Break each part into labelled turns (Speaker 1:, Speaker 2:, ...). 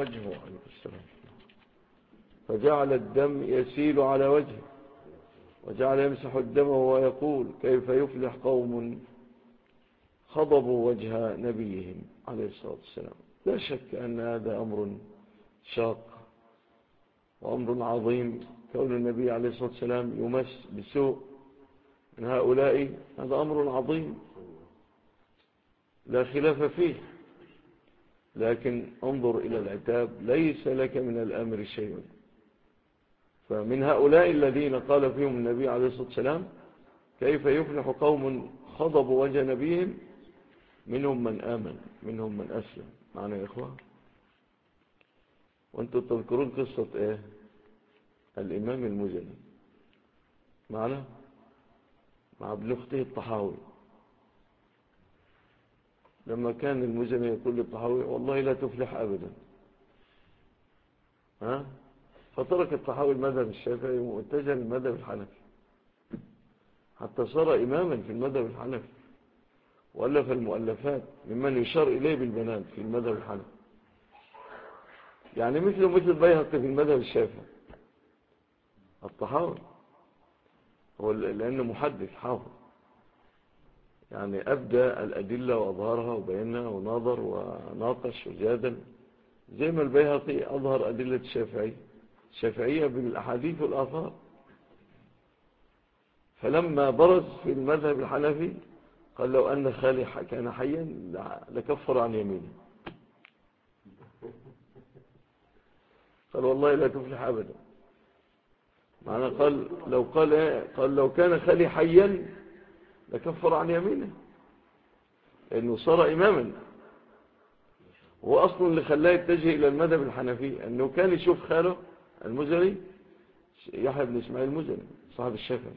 Speaker 1: وجهه عليه السلام، فجعل الدم يسيل على وجهه، وجعل يمسح الدم وهو يقول كيف يفلح قوم خضبوا وجه نبيهم عليه الصلاة والسلام. لا شك أن هذا أمر شاق وأمر عظيم، كون النبي عليه الصلاة والسلام يمس بسوء من هؤلاء، هذا أمر عظيم لا خلاف فيه. لكن انظر إلى العتاب، ليس لك من الأمر شيء. فمن هؤلاء الذين قال فيهم النبي عليه الصلاة والسلام كيف يفلح قوم خضبوا وجه نبيهم، منهم من آمن منهم من أسلم. معنا يا إخوة؟ وانتم تذكرون قصة ايه الإمام المزني معنا مع ابن أخته الطحاوي، لما كان المزني يقول للطحاوي والله لا تفلح أبدا، فترك الطحاوي المذهب الشافعي واتجه للمذهب الحنفي، حتى صار إماما في المذهب الحنفي، وألف المؤلفات ممن يشار إليه بالبنان في المذهب الحنفي، يعني مثل بيهقي في المذهب الشافعي. الطحاوي هو لأنه محدث حافظ، يعني أبدى الأدلة وأظهرها وبينها وناظر وناقش وجادل، زي ما البيهقي أظهر أدلة الشافعية بالأحاديث والآثار. فلما برز في المذهب الحنفي قال لو أن خالي كان حيا لكفر عن يمينه، قال والله لا تفلح أبدا. معنى قال لو كان خالي حيا لكفر عن يمينه، لأنه صار إماما. هو أصلا اللي خلاه يتجه إلى المذهب الحنفي أنه كان يشوف خاله المزني يحيى بن إسماعيل المزني صاحب الشافعي،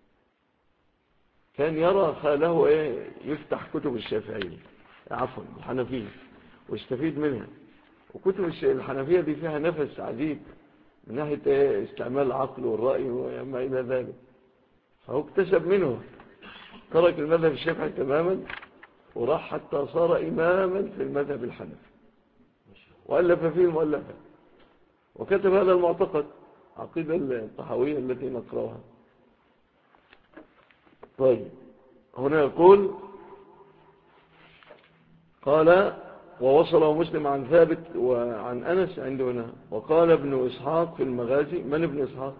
Speaker 1: كان يرى خاله يفتح كتب الشافعية عفوا الحنفية ويستفيد منها. وكتب الحنفية دي فيها نفس عجيب من ناحية استعمال العقل والرأي وما إلى ذلك. فهو اكتسب منه، ترك المذهب الشافعي تماما وراح حتى صار إماما في المذهب الحنفي، وألف فيه المؤلفات وكتب هذا المعتقد عقيدة الطحاوية التي نقرأها. طيب هنا يقول قال ووصله مسلم عن ثابت وعن أنس عنده هنا. وقال ابن إسحاق في المغازي. من ابن إسحاق؟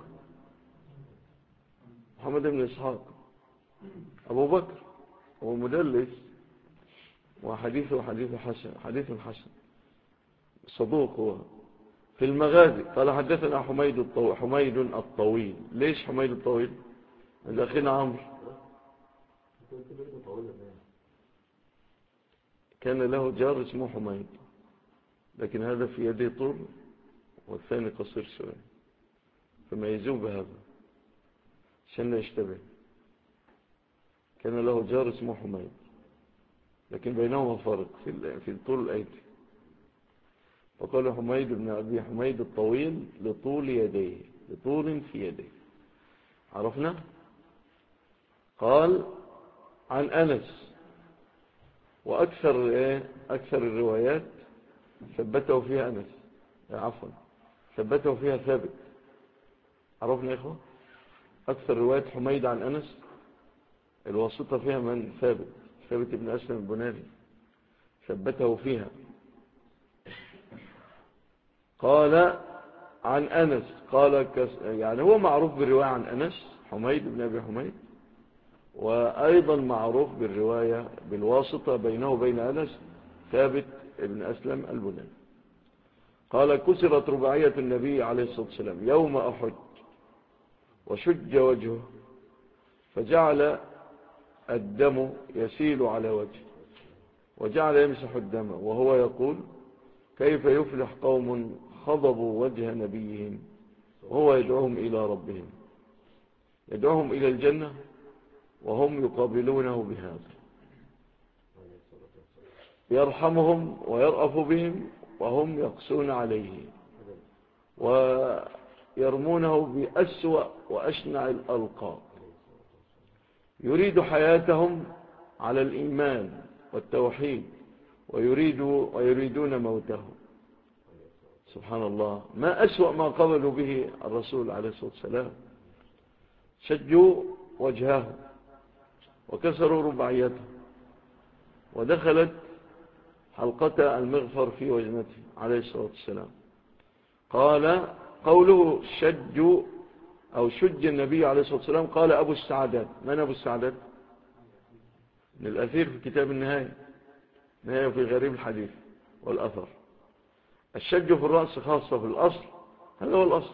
Speaker 1: محمد بن إسحاق أبو بكر، هو مدلس وحديثه حديث حسن صدوق. هو في المغازي قال حدثنا حميد الطويل. ليش حميد الطويل؟ الأخينا عمرو كان له جار اسمه حميد، لكن هذا في يده طول والثاني قصير شوية، فميزوه بهذا عشان لا يشتبه. كان له جار اسمه حميد لكن بينهما فرق في طول الأيدي، فقال حميد بن أبي حميد الطويل لطول يديه، لطول في يديه. عرفنا؟ قال عن أنس، وأكثر الروايات ثبته فيها أنس، عفوا ثبته فيها ثابت. عرفنا يا إخوة؟ أكثر رواية حميد عن أنس الواسطة فيها من؟ ثابت بن أسلم البناني ثبته فيها. قال عن أنس قال يعني هو معروف بالرواية عن أنس حميد بن أبي حميد، وأيضا معروف بالرواية بالواسطة بينه وبين أنس ثابت بن أسلم البناني. قال كسرت رباعية النبي عليه الصلاة والسلام يوم أحد وشج وجهه فجعل الدم يسيل على وجهه وجعل يمسح الدم وهو يقول كيف يفلح قوم خضبوا وجه نبيهم، وهو يدعوهم إلى ربهم، يدعوهم إلى الجنة وهم يقابلونه بهذا، يرحمهم ويرأف بهم وهم يقسون عليه ويرمونه بأسوأ وأشنع الألقاب، يريد حياتهم على الإيمان والتوحيد ويريدون موتهم سبحان الله، ما أسوأ ما قبلوا به الرسول عليه الصلاة والسلام. شجوا وجهه وكسروا رباعيته ودخلت حلقة المغفر في وجنته عليه الصلاة والسلام. قال قوله شج أو شج النبي عليه الصلاة والسلام، قال أبو السعدات. من أبو السعدات؟ من الأثير في كتاب النهاية، نهاية في غريب الحديث والأثر. الشج في الرأس خاصة في الأصل، هذا هو الأصل،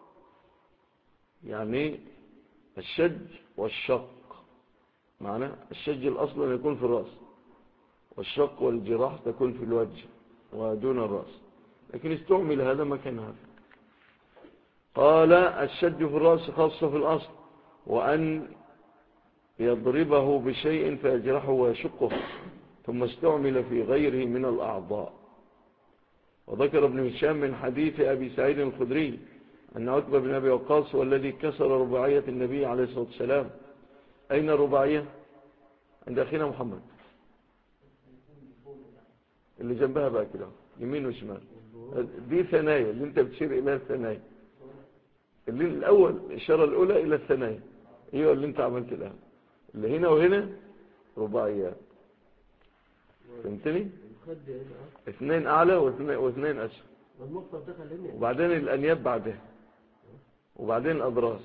Speaker 1: يعني الشج والشق. معنى الشج الأصل أن يكون في الرأس، والشق والجراح تكون في الوجه ودون الرأس، لكن استعمل هذا مكان هذا. قال الشج في الرأس خاصة في الأصل، وأن يضربه بشيء فيجرحه ويشقه، ثم استعمل في غيره من الأعضاء. وذكر ابن هشام من حديث أبي سعيد الخدري أن عتبة بن أبي وقاص هو الذي كسر رباعية النبي عليه الصلاة والسلام. أين الرباعية؟ عند أخينا محمد، اللي جنبها بقى كده يمين وشمال. دي ثنايا اللي انت بتشير إليها، الثنايا اللي الأول، الإشارة الأولى إلى الثنايا، ايوه اللي انت عملت الآن، اللي هنا وهنا رباعيات. فهمتني؟ اثنين أعلى واثنين أسفل، وبعدين الأنياب بعدها، وبعدين الأضراس.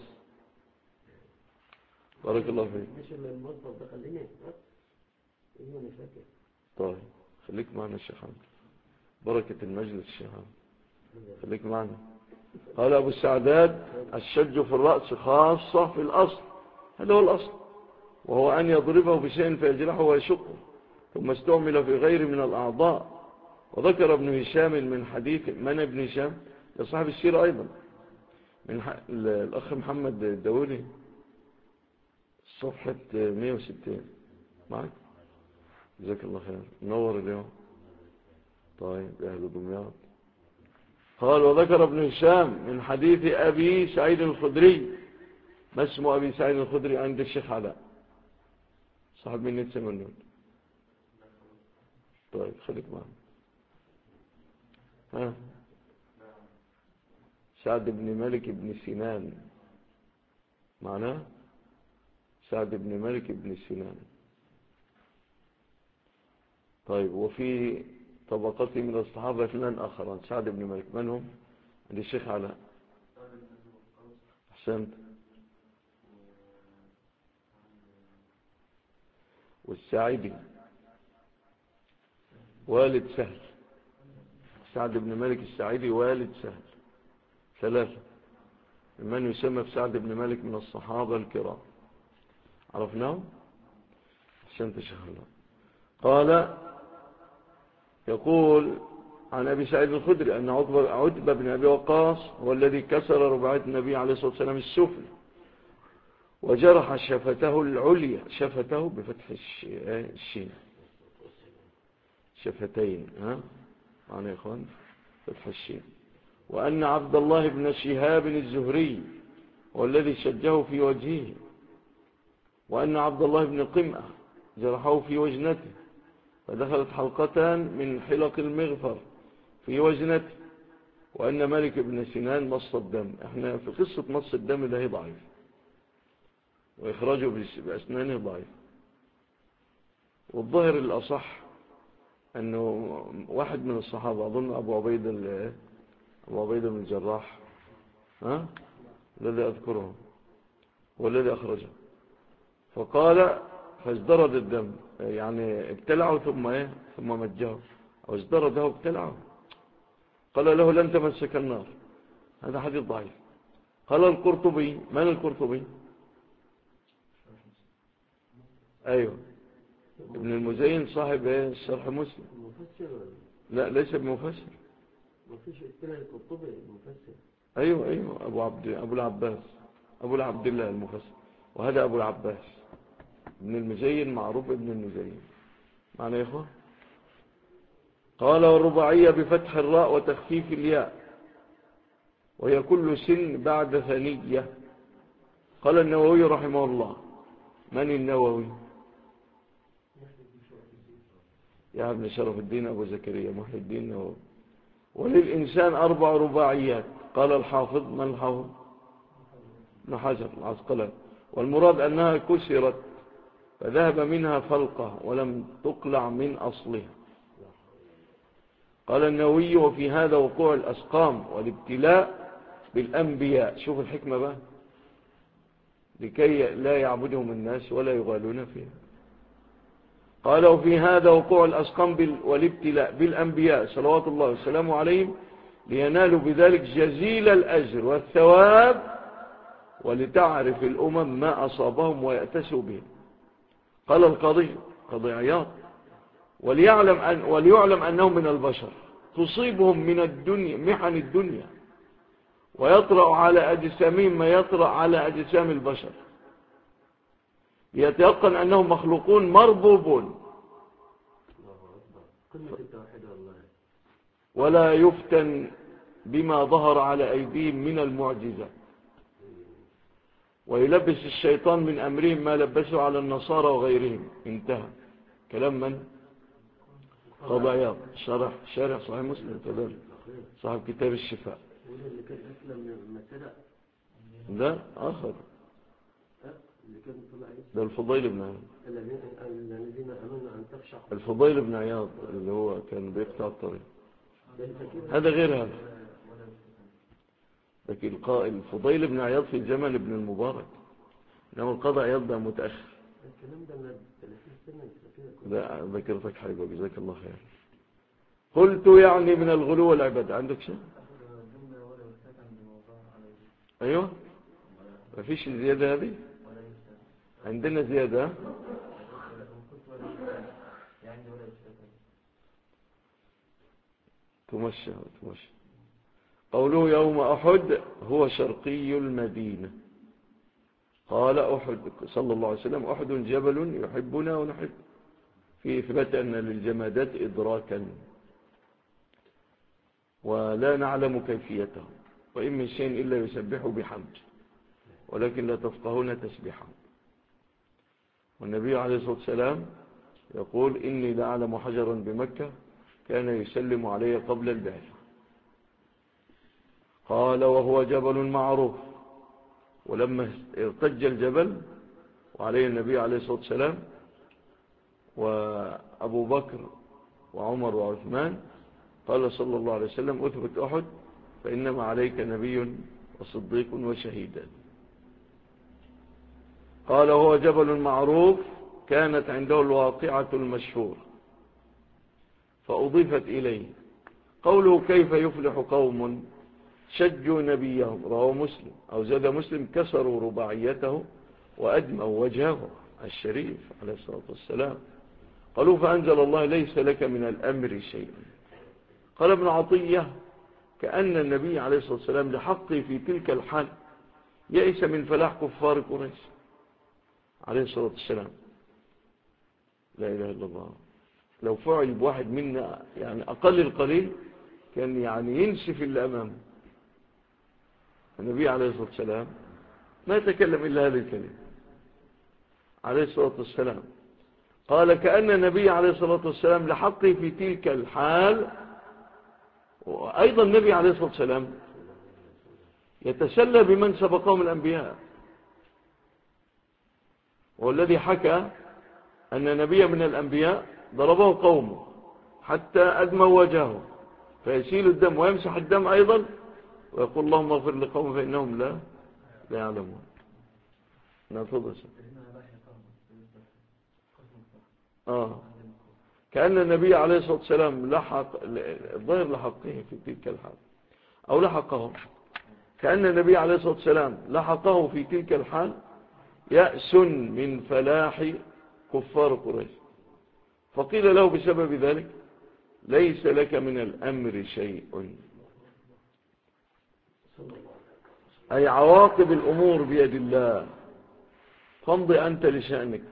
Speaker 1: بارك الله فيك.
Speaker 2: مش المصدر ده خليني ايوه انا فاكر.
Speaker 1: طيب خليك معنا الشيخ حمد، بركة المجلس الشيخ حمد، خليك معنا. قال أبو السعداد الشج في الرأس خاصة في الأصل، هذا هو الأصل، وهو أن يضربه بشيء فيجرحه ويشقه، ثم استعمل في غير من الأعضاء. وذكر ابن هشام من حديث من ابن هشام لصاحب السيرة أيضا، من الأخ محمد الداودي، صفحة 160 معك. جزاك الله خير، نور اليوم. طيب أهل دمياط. قال وذكر ابن هشام من حديث أبي سعيد الخدري. ما اسم أبي سعيد الخدري عند الشيخ علاء؟ صاحب من يتسمنون. طيب خليك معنا. سعد بن مالك بن سنان، معناه سعد بن مالك بن سنان. طيب وفي طبقته من الصحابة اثنان آخران سعد بن مالك، من هم؟ عند الشيخ علاء. أحسنت. والساعدي والد سهل، سعد بن مالك الساعدي والد سهل، ثلاثة من يسمى بسعد بن مالك من الصحابة الكرام، عرفناه. أحسنت شيخ الله. قال يقول عن أبي سعيد الخدري أن عتبة بن أبي وقاص هو الذي كسر رباعية النبي عليه الصلاة والسلام السفلى وجرح شفته العليا، شفته بفتح الشين، شفتين، معنى يا إخوان فتح الشين. وأن عبد الله بن شهاب الزهري هو الذي شجه في وجهه، وأن عبد الله بن قمأة جرحه في وجنته فدخلت حلقتان من حلق المغفر في وجنته. وأن مالك بن سنان مص الدم. احنا في قصة مص الدم ده ضعيف، وإخراجه بأسنانه ضعيف. والظاهر الأصح أنه واحد من الصحابة، أظن أبو عبيدة بن الجراح، الذي أذكره والذي أخرجه، فقال فازدرد الدم، يعني ابتلعه ثم مجه، أو ازدرده ابتلعه. قال له لن تمسك النار. هذا حديث ضعيف. قال القرطبي. من القرطبي؟ أيوه ابن المزين صاحب الشرح مسلم. لا ليس بمفسر.
Speaker 2: ما فيش اتباع القرطبي المفسر.
Speaker 1: أيوه أبو العباس، أبو العبد الله المفسر، وهذا أبو العباس ابن المزين، معروف ابن المزين، معنى يا إخوة. قال والرباعية بفتح الراء وتخفيف الياء، وهي كل سن بعد ثنية. قال النووي رحمه الله. من النووي؟ يا ابن شرف الدين أبو زكريا محي الدين النووي، وللإنسان 4 رباعيات. قال الحافظ، من الحافظ؟ ابن حجر العسقلاني. والمراد أنها كسرت فذهب منها فلقة ولم تقلع من أصلها. قال النووي وفي هذا وقوع الأسقام والابتلاء بالأنبياء. شوف الحكمة بقى، لكي لا يعبدهم الناس ولا يغالون فيها. قال وفي هذا وقوع الأسقام والابتلاء بالأنبياء صلوات الله والسلام عليهم لينالوا بذلك جزيل الأجر والثواب ولتعرف الأمم ما أصابهم ويأتسوا به. قال القاضي عياض وليعلم أنهم من البشر تصيبهم من الدنيا محن الدنيا ويطرأ على أجسامهم ما يطرأ على أجسام البشر ليتيقن أنهم مخلوقون مربوبون ولا يفتن بما ظهر على أيديهم من المعجزة ويلبس الشيطان من أمرهم ما لبسوا على النصارى وغيرهم. انتهى كلام من؟ قاضي عياض شارح صحيح مسلم كذلك صاحب كتاب الشفاء. ده آخر ده الفضيل بن عياض. الفضيل بن عياض اللي هو كان بيقطع الطريق، هذا غير هذا. لكن الفضيل بن عياض في زمن ابن المبارك، انما القاضي عياض ده متأخر. لا ذكرتك حاجة جزاك الله خير. قلت يعني من الغلو والعبادة. عندك شيء؟ ايوه ما فيش زيادة هذه؟ عندنا زيادة. تمشى. قوله يوم أحد هو شرقي المدينة. قال أحد صلى الله عليه وسلم أحد جبل يحبنا ونحب، في إثبات أن للجمادات إدراكا ولا نعلم كيفيته، وإن من شيء إلا يسبح بحمد ولكن لا تفقهون تسبيحه. والنبي عليه الصلاة والسلام يقول إني لأعلم حجرا بمكة كان يسلم علي قبل البعثة. قال وهو جبل معروف. ولما ارتج الجبل وعليه النبي عليه الصلاة والسلام وأبو بكر وعمر وعثمان قال صلى الله عليه وسلم أثبت أحد فإنما عليك نبي وصديق وشهيدا. قال هو جبل معروف كانت عنده الواقعة المشهور فأضيفت إليه. قوله كيف يفلح قوم شجوا نبيهم رواه مسلم، أو زاد مسلم كسروا رباعيته وأدموا وجهه الشريف عليه الصلاة والسلام. قالوا فأنزل الله ليس لك من الأمر شيء. قال ابن عطية كأن النبي عليه الصلاة والسلام لحقه في تلك الحال يئس من فلاح كفار قريش عليه الصلاة والسلام. لا إله إلا الله. لو فعل بواحد منا يعني أقل القليل كان يعني ينسف اللي أمامه. النبي عليه الصلاة والسلام ما يتكلم إلا هذه الكلمة عليه الصلاة والسلام. قال كأن النبي عليه الصلاة والسلام لحقه في تلك الحال. وأيضا النبي عليه الصلاة والسلام يتسلى بمن سبقهم الأنبياء، والذي حكى أن نبي من الأنبياء ضربه قومه حتى أدموا وجهه فيسيل الدم ويمسح الدم أيضا ويقول اللهم اغفر لقوم فإنهم لا يعلمون. نتفضل. كأن النبي عليه الصلاة والسلام لحق الظاهر لحقه في تلك الحال أو لحقهم. كأن النبي عليه الصلاة والسلام لحقه في تلك الحال يأس من فلاح كفار قريش، فقيل له بسبب ذلك ليس لك من الأمر شيء، أي عواقب الأمور بيد الله، فامض أنت لشأنك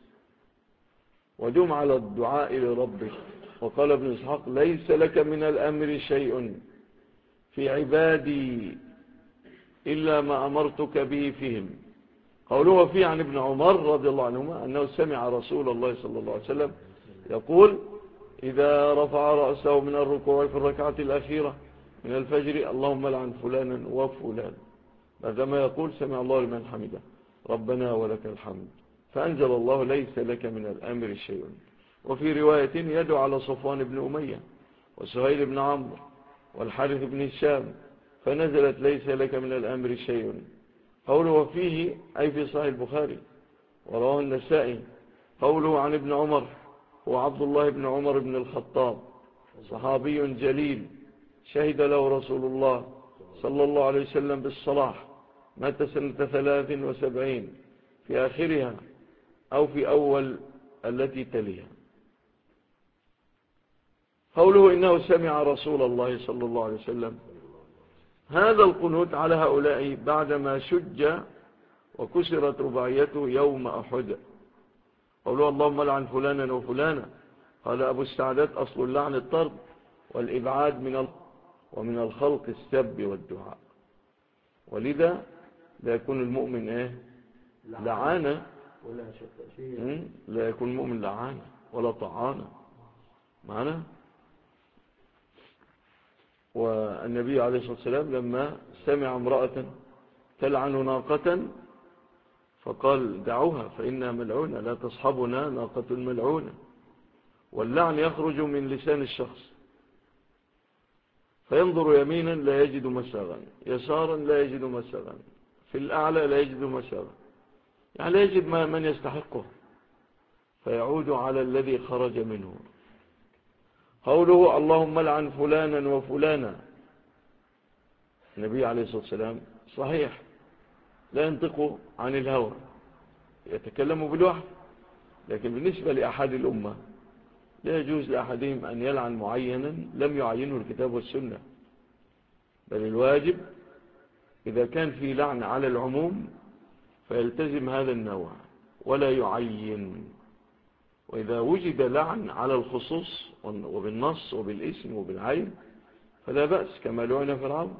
Speaker 1: ودم على الدعاء لربك. وقال ابن إسحاق ليس لك من الأمر شيء في عبادي إلا ما أمرتك به فيهم. قوله فيه عن ابن عمر رضي الله عنهما أنه سمع رسول الله صلى الله عليه وسلم يقول إذا رفع رأسه من الركوع في الركعة الأخيرة من الفجر اللهم لعن فلانا وفلانا، بعدما يقول سمع الله لمن حمده ربنا ولك الحمد، فأنزل الله ليس لك من الأمر شيء. وفي رواية يدعو على صفوان بن أمية وسهيل بن عمرو والحارث بن هشام، فنزلت ليس لك من الأمر شيء. قوله وفيه أي في صحيح البخاري ورواه النسائي. قوله عن ابن عمر هو عبد الله بن عمر بن الخطاب، صحابي جليل شهد له رسول الله صلى الله عليه وسلم بالصلاح، مات سنة 73 في آخرها أو في أول التي تليها. قوله إنه سمع رسول الله صلى الله عليه وسلم، هذا القنوت على هؤلاء بعدما شج وكسرت رباعيته يوم أحد. قوله اللهم لعن فلانا وفلانا، قال أبو السعدات أصل اللعن الطرد والإبعاد ومن الخلق السب والدعاء، ولذا لا يكون المؤمن لعانة، لا يكون المؤمن لعانة ولا طعانة معنا. والنبي عليه الصلاة والسلام لما سمع امرأة تلعن ناقة فقال دعوها فإنها ملعونة، لا تصحبنا ناقة ملعونة. واللعن يخرج من لسان الشخص، فينظر يمينا لا يجد مساغا، يسارا لا يجد مساغا، في الأعلى لا يجد مساغا، يعني لا يجد من يستحقه، فيعود على الذي خرج منه. قوله اللهم لعن فلانا وفلانا، النبي عليه الصلاة والسلام صحيح لا ينطق عن الهوى، يتكلم بالوحي، لكن بالنسبة لأحد الأمة لا يجوز لأحدهم أن يلعن معينا لم يعينه الكتاب والسنة، بل الواجب إذا كان في لعن على العموم فيلتزم هذا النوع ولا يعين، وإذا وجد لعن على الخصوص وبالنص وبالاسم وبالعين فلا بأس، كما لعن فرعون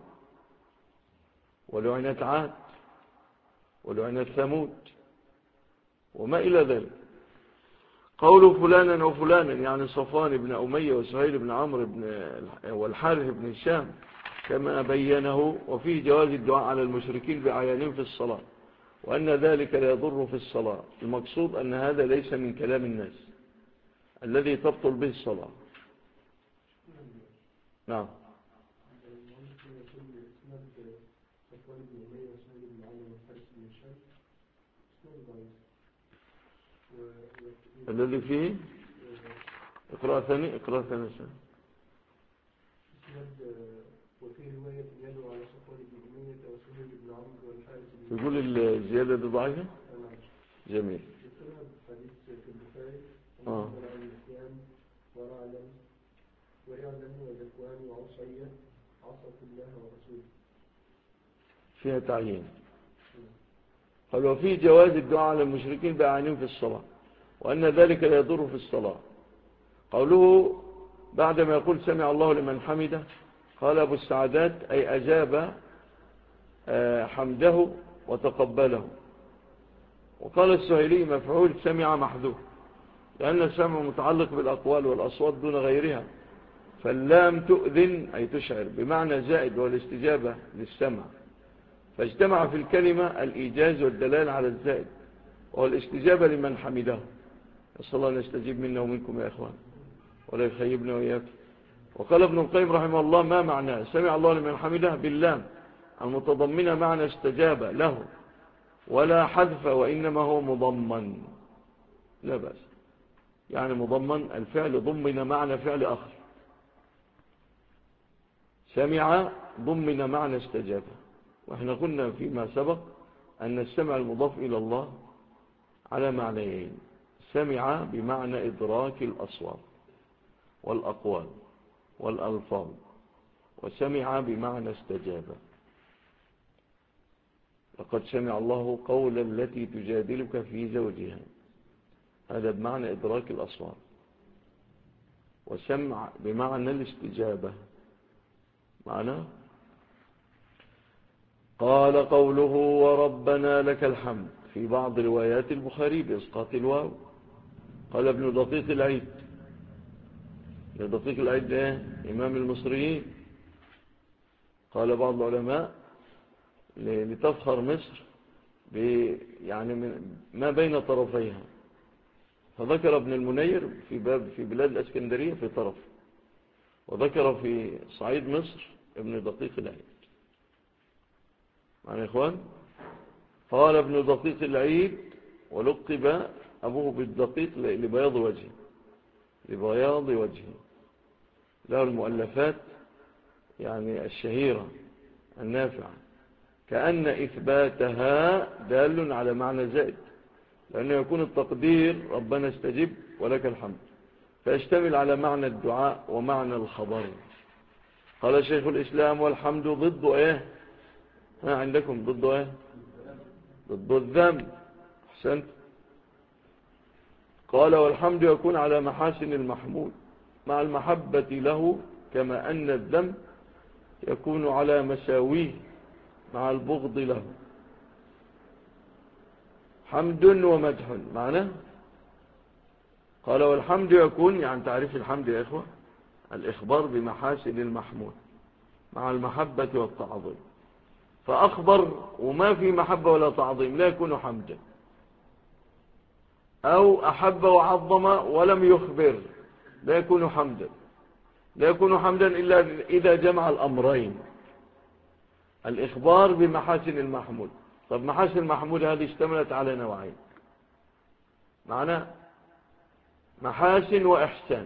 Speaker 1: ولعنت عاد ولعنت ثمود وما إلى ذلك. قول فلانا وفلانا يعني صفوان بن أمية وسهيل بن عمرو والحارث بن هشام كما بينه. وفيه جواز الدعاء على المشركين بعيانهم في الصلاة، وأن ذلك لا يضر في الصلاة. المقصود أن هذا ليس من كلام الناس الذي تبطل به الصلاة. نعم. الذي فيه اقرأ ثاني
Speaker 3: وفي رواية يدعو على صفوان بن أمية وسهيل بن عمرو والحارث بن
Speaker 1: يقول الزيادة دي ضعيفة. جميل.
Speaker 3: يذكرها حديث في البخاري اللهم لعن الإسلام ويعلم وذكوان وعصية عصت الله ورسوله،
Speaker 1: فيها تعيين. قال وفي جواز الدعاء على المشركين بأعيانهم في الصلاة، وأن ذلك لا يضر في الصلاة. قوله بعدما يقول سمع الله لمن حمده، قال أبو السعدات أي أجاب حمده وتقبله. وقال السهيلي مفعول سمع محذوف، لأن السمع متعلق بالأقوال والأصوات دون غيرها، فاللام تؤذن أي تشعر بمعنى زائد والاستجابة للسمع، فاجتمع في الكلمة الإيجاز والدلال على الزائد وهو الاستجابة لمن حمده. نسأل الله أن يستجيب منا ومنكم يا إخوان ولا يخيبنا وإياكم. وقال ابن القيم رحمه الله ما معناه سمع الله لمن حمده باللام المتضمنة معنى استجاب له ولا حذف، وإنما هو مضمن، لا بأس، يعني مضمن الفعل ضمن معنى فعل آخر، سمع ضمن معنى استجاب. وإحنا قلنا فيما سبق أن السمع المضاف إلى الله على معنيين، سمع بمعنى إدراك الأصوات والأقوال والألفاظ، وسمع بمعنى استجاب. لقد سمع الله قول التي تجادلك في زوجها، هذا بمعنى إدراك الأصوات، وسمع بمعنى الاستجابة معنى. قال قوله وربنا لك الحمد في بعض روايات البخاري بإسقاط الواو. قال ابن دقيق العيد دقيق العيد ده إمام المصريين. قال بعض العلماء لتفخر مصر يعني من ما بين طرفيها، فذكر ابن المنير في بلاد الأسكندرية في طرف، وذكر في صعيد مصر ابن دقيق العيد. معنى يا إخوان، قال ابن دقيق العيد ولقب أبوه بالدقيق لبياض وجهه. له المؤلفات يعني الشهيرة النافعة، كأن إثباتها دال على معنى زائد، لأنه يكون التقدير ربنا استجب ولك الحمد، فيشتمل على معنى الدعاء ومعنى الخبر. قال شيخ الإسلام والحمد ضد إيه؟ ها عندكم ضد إيه؟ ضد الذم. أحسنت. قال والحمد يكون على محاسن المحمود مع المحبة له، كما أن الذم يكون على مساويه مع البغض له. حمد ومدح معناه. قال والحمد يكون، يعني تعريف الحمد يا إخوة، الإخبار بمحاسن المحمود مع المحبة والتعظيم. فأخبر وما في محبة ولا تعظيم لا يكون حمدا، أو أحب وعظم ولم يخبر لا يكون حمدا. لا يكون حمدا إلا إذا جمع الأمرين، الإخبار بمحاسن المحمود. طب محاسن المحمود هذه اشتملت على نوعين، معنى محاسن وإحسان.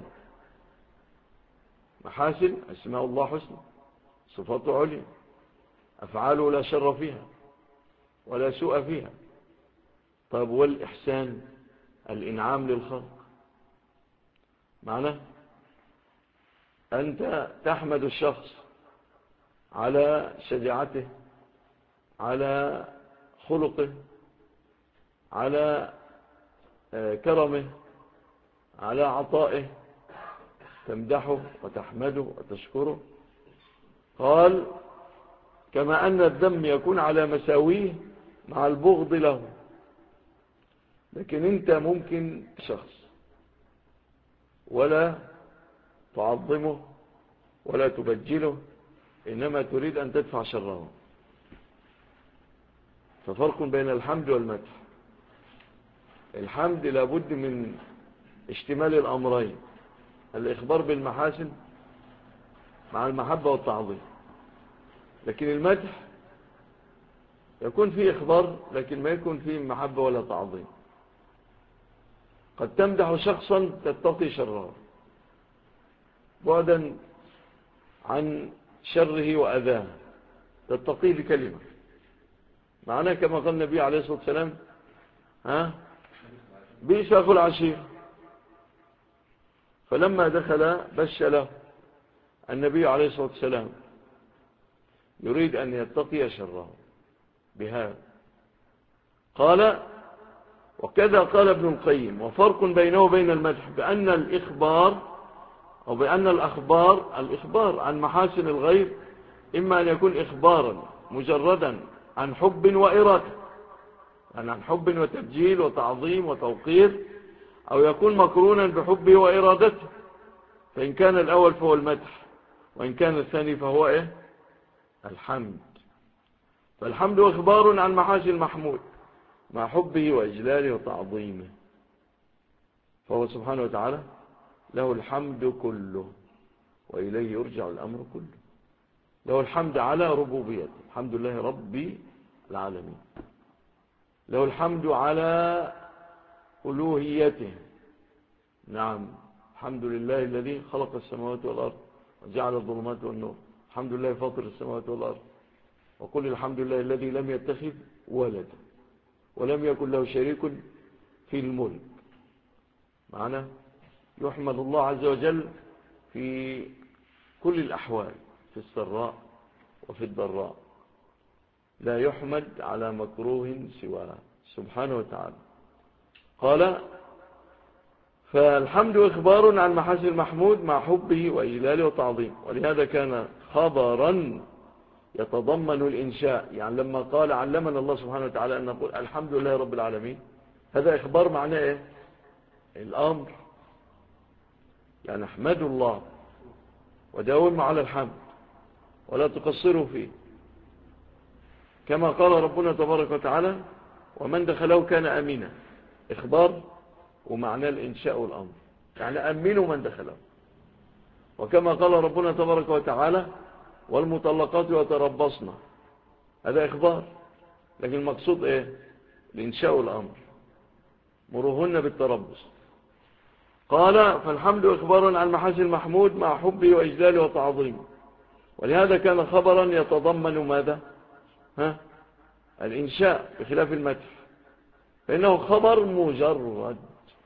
Speaker 1: محاسن اسماء الله حسنى، صفاته عليا، أفعاله لا شر فيها ولا سوء فيها. طيب والإحسان الإنعام للخلق، معنى أنت تحمد الشخص على شجاعته، على خلقه، على كرمه، على عطائه، تمدحه وتحمده وتشكره. قال كما أن الذم يكون على مساويه مع البغض له. لكن انت ممكن شخص ولا تعظمه ولا تبجله، إنما تريد أن تدفع شره. ففرق بين الحمد والمدح. الحمد لابد من اشتمال الأمرين، الإخبار بالمحاسن مع المحبة والتعظيم. لكن المدح يكون فيه إخبار لكن ما يكون فيه محبة ولا تعظيم. قد تمدح شخصا تتقي شره بعدا عن شره وأذاه، تتقيه بكلمة. معناه كما قال النبي عليه الصلاة والسلام بئس أخو العشير. فلما دخل بش له النبي عليه الصلاة والسلام يريد أن يتقي شره بهذا. قال وكذا قال ابن القيم وفرق بينه وبين المدح بأن الإخبار أو بأن الإخبار عن محاسن الغير إما أن يكون إخبارا مجردا عن حب وإرادة، يعني عن حب وتبجيل وتعظيم وتوقير، أو يكون مقرونا بحبه وإرادته. فإن كان الأول فهو المدح، وإن كان الثاني فهو الحمد. فالحمد إخبار عن محاسن المحمود مع حبه وإجلاله وتعظيمه، فهو سبحانه وتعالى له الحمد كله وإليه يرجع الأمر كله. له الحمد على ربوبيته، الحمد لله رب العالمين. له الحمد على ألوهيته، نعم، الحمد لله الذي خلق السماوات والأرض وجعل الظلمات والنور، الحمد لله فاطر السماوات والأرض. وقل الحمد لله الذي لم يتخذ ولدا ولم يكن له شريك في الملك. معنا يحمد الله عز وجل في كل الأحوال، في السراء وفي الضراء، لا يحمد على مكروه سواه سبحانه وتعالى. قال فالحمد إخبار عن محاسن المحمود مع حبه وإجلاله وتعظيمه، ولهذا كان خبرا يتضمن الإنشاء. يعني لما قال علمنا الله سبحانه وتعالى أن نقول الحمد لله رب العالمين، هذا إخبار معناه الأمر. يعني احمدوا الله وداوموا على الحمد ولا تقصروا فيه، كما قال ربنا تبارك وتعالى ومن دخله كان أمينا. إخبار ومعنى الإنشاء والأمر، يعني أمنوا من دخله. وكما قال ربنا تبارك وتعالى والمطلقات يتربصن، هذا إخبار، لكن المقصود إيه؟ الإنشاء والأمر، مروهن بالتربص. قال فالحمد إخبار عن محاسن المحمود مع حبه وإجلاله وتعظيمه، ولهذا كان خبرا يتضمن ماذا؟ الإنشاء بخلاف المدح، فإنه خبر مجرد.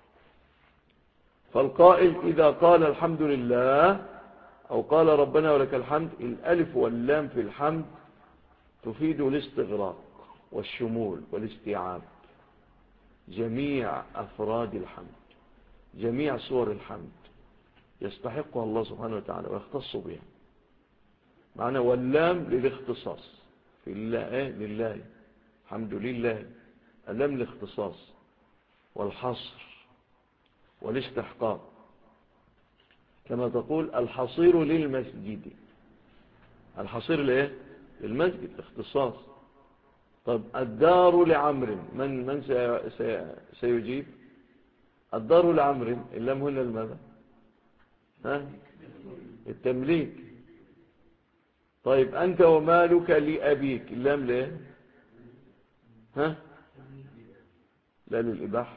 Speaker 1: فالقائل إذا قال الحمد لله أو قال ربنا ولك الحمد، الألف واللام في الحمد تفيد الاستغراق والشمول والاستيعاب، جميع أفراد الحمد، جميع صور الحمد يستحقها الله سبحانه وتعالى ويختص بها. معنى واللام للاختصاص في الله، لله، الحمد لله، اللام الاختصاص والحصر والاستحقاق، كما تقول الحصير للمسجد، الحصير لإيه؟ للمسجد، اختصاص. طب الدار لعمر، من سيجيب؟ الدار لعمر، اللام هنا الماذا؟ التمليك. طيب أنت ومالك لأبيك، اللام ليه؟ لا للإباحة،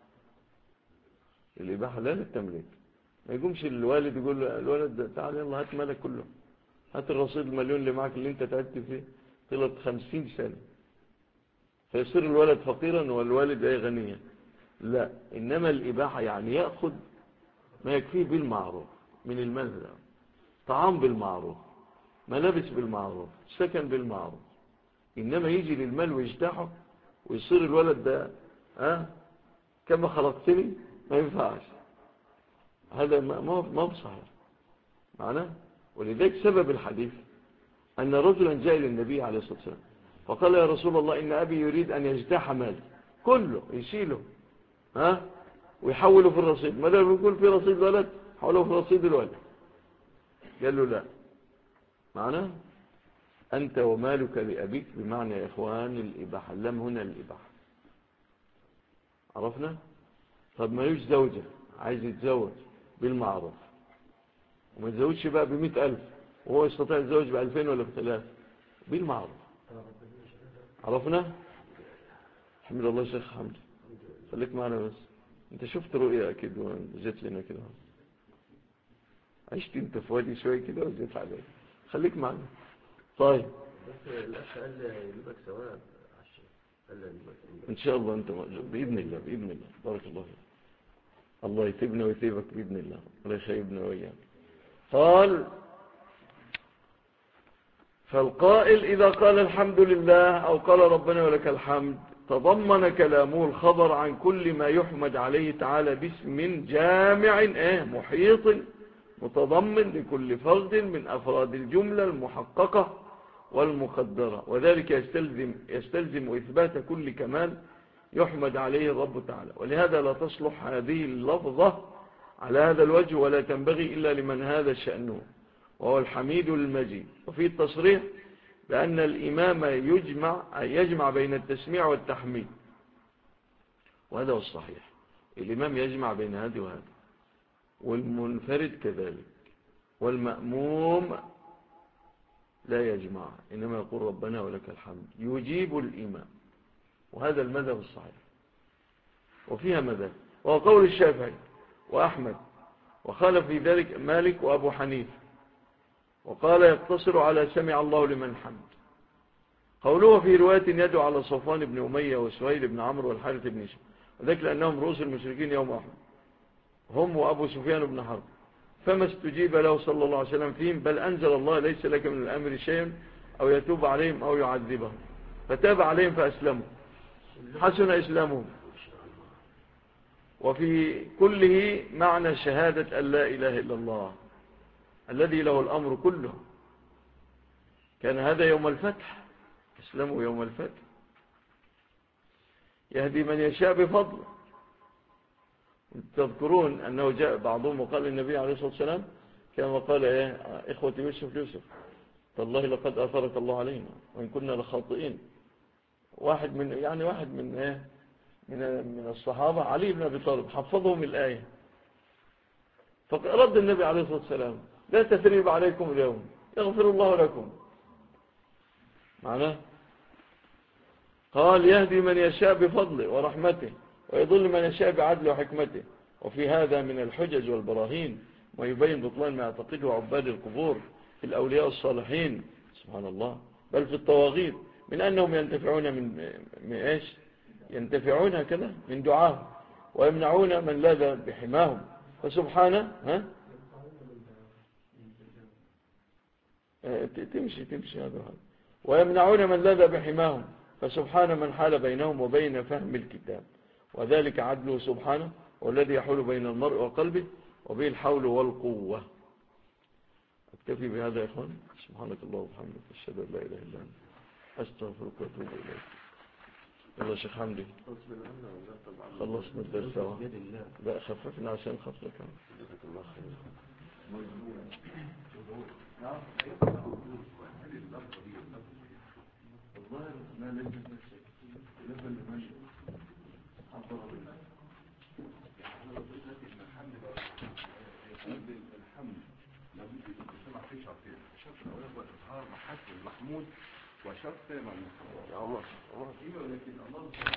Speaker 1: الإباحة لا للتمليك. ما يقومش الوالد يقول له الولد تعال يلا هات مالك كله، هات الرصيد المليون اللي معك اللي انت تعبت فيه طلت 50 سنة، فيصير الولد فقيرا والوالد غنيا. لا، إنما الإباحة يعني يأخذ ما يكفيه بالمعروف من المال ده، طعام بالمعروف، ملابس بالمعروف، سكن بالمعروف. إنما يجي للمال ويجتاحه ويصير الولد ده كما خلقتني، ما ينفعش، هذا ما بصحيح معناه. ولذلك سبب الحديث أن رجلا جاء للنبي عليه الصلاة والسلام فقال يا رسول الله إن أبي يريد أن يجتاح مالي كله، يشيله ويحوله في الرصيد، ما دام يكون في رصيد ولد حوله في رصيد الولد. قال له لا، معناه أنت ومالك لأبيك، بمعنى يا إخوان الإباحة، اللام هنا الإباحة، عرفنا؟ طب ما يوش زوجة عايز يتزوج بالمعروف وما يتزوجش بقى ب100,000 وهو يستطيع يتزوج ب2000 ولا ب3000 بالمعروف، عرفنا؟ الحمد لله شيخ حمد، خليك معنا بس، انت شفت رؤية اكيد وجيت لنا كده، عشت انت في وادي شوي كده وجيت عليك، خليك معنا. طيب
Speaker 2: بس الأخ قال يجيبك ثواب
Speaker 1: ان شاء الله، انت بإذن الله، بإذن الله، بارك الله فيك، الله يتبنا ويتيبك بإذن الله ولا يخيبنا وإياك. قال فالقائل إذا قال الحمد لله أو قال ربنا ولك الحمد تضمن كلامه الخبر عن كل ما يحمد عليه تعالى باسم جامع محيط متضمن لكل فرد من أفراد الجملة المحققة والمقدرة، وذلك يستلزم إثبات كل كمال يحمد عليه الرب تعالى. ولهذا لا تصلح هذه اللفظة على هذا الوجه ولا تنبغي إلا لمن هذا شأنه وهو الحميد المجيد. وفي التصريح بأن الإمام يجمع بين التسميع والتحميد، وهذا هو الصحيح، الإمام يجمع بين هذا وهذا، والمنفرد كذلك، والمأموم لا يجمع، إنما يقول ربنا ولك الحمد، يجيب الإمام، وهذا المذهب الصحيح. وفيها مذهب وهو قول الشافعي وأحمد، وخالف في ذلك مالك وأبو حنيفة، وقال يقتصر على سمع الله لمن حمد. قوله في رواية يدعو على صفوان بن أمية وسهيل بن عمرو والحارث بن هشام، وذلك لأنهم رؤوس المشركين يوم أحد، هم وأبو سفيان بن حرب، فما استجيب له صلى الله عليه وسلم فيهم، بل أنزل الله ليس لك من الأمر شيء أو يتوب عليهم أو يعذبهم، فتاب عليهم فأسلموا، حسن إسلامهم. وفي كله معنى شهادة أن لا إله إلا الله الذي له الأمر كله. كان هذا يوم الفتح، اسلموا يوم الفتح، يهدي من يشاء بفضله. تذكرون أنه جاء بعضهم وقال النبي عليه الصلاة والسلام كما قال إخوة يوسف تالله لقد أثرك الله علينا وإن كنا لخاطئين. واحد من الصحابة علي بن أبي طالب حفظهم الآية، فرد النبي عليه الصلاة والسلام لا تثريب عليكم اليوم يغفر الله لكم. معناه قال يهدي من يشاء بفضله ورحمته ويضل من يشاء بعدله وحكمته. وفي هذا من الحجج والبراهين ما يبين بطلان ما يعتقده عباد القبور في الأولياء الصالحين سبحان الله، بل في الطواغيت، من أنهم ينتفعون من إيش؟ ينتفعون كذا من دعاهم ويمنعون من لاذ بحماهم فسبحانه تمشي هذا ويمنعون من لاذ بحماهم فسبحان من حال بينهم وبين فهم الكتاب وذلك عدله سبحانه والذي يحول بين المرء وقلبه وبه الحول والقوة. أكتفي بهذا يا إخوان. سبحانك الله وبحمدك أشهد أن لا إله إلا أنت أستغفرك وأتوب إليك. يلا شيخ حمدي خلصنا الدرس اهو. لا خففنا عشان خففك. جزاك الله خير. الظاهر ما ليس نفسك لفل لمن حضر بالله يعني الحمد لابد أن تسمع في شرطين. الشرط الأول هو إظهار محاسن المحمود وشرط مع المحمود. يا الله ولكن الله